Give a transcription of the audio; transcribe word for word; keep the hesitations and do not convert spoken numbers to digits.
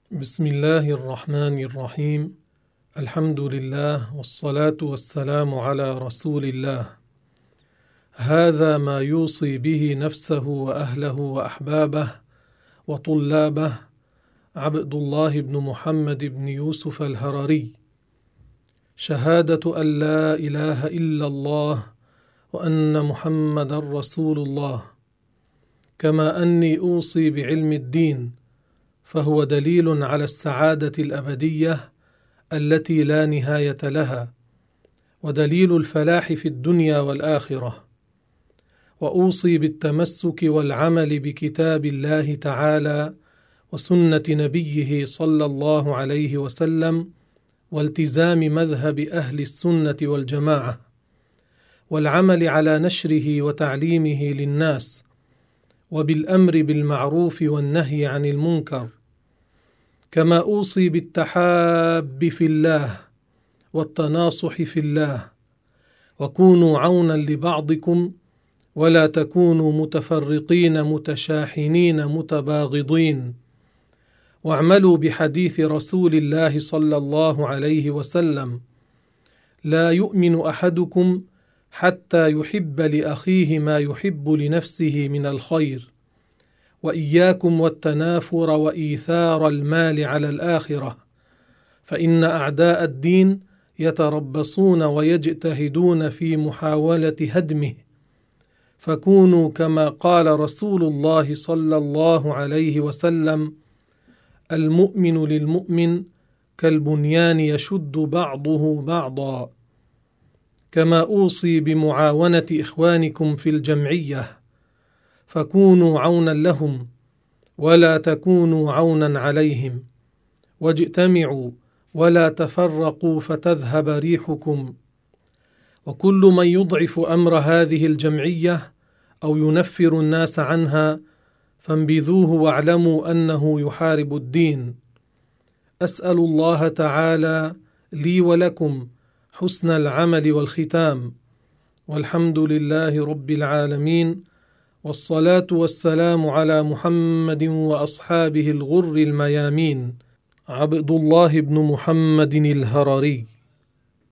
بسم الله الرحمن الرحيم. الحمد لله والصلاة والسلام على رسول الله. هذا ما يوصي به نفسه وأهله وأحبابه وطلابه عبد الله بن محمد بن يوسف الهرري. شهادة أن لا إله إلا الله وأن محمدا رسول الله، كما أني أوصي بعلم الدين، فهو دليل على السعادة الأبدية التي لا نهاية لها، ودليل الفلاح في الدنيا والآخرة. وأوصي بالتمسك والعمل بكتاب الله تعالى وسنة نبيه صلى الله عليه وسلم، والتزام مذهب أهل السنة والجماعة، والعمل على نشره وتعليمه للناس، وبالأمر بالمعروف والنهي عن المنكر. كما أوصي بالتحاب في الله والتناصح في الله، وكونوا عونا لبعضكم ولا تكونوا متفرقين متشاحنين متباغضين، واعملوا بحديث رسول الله صلى الله عليه وسلم: لا يؤمن أحدكم حتى يحب لأخيه ما يحب لنفسه من الخير. وإياكم والتنافر وإيثار المال على الآخرة، فإن أعداء الدين يتربصون ويجتهدون في محاولة هدمه. فكونوا كما قال رسول الله صلى الله عليه وسلم: المؤمن للمؤمن كالبنيان يشد بعضه بعضا. كما أوصي بمعاونة إخوانكم في الجمعية، فكونوا عونا لهم ولا تكونوا عونا عليهم، واجتمعوا ولا تفرقوا فتذهب ريحكم. وكل من يضعف أمر هذه الجمعية أو ينفر الناس عنها فانبذوه واعلموا أنه يحارب الدين. أسأل الله تعالى لي ولكم حسن العمل والختام، والحمد لله رب العالمين، والصلاة والسلام على محمد وأصحابه الغر الميامين. عبد الله بن محمد الهرري.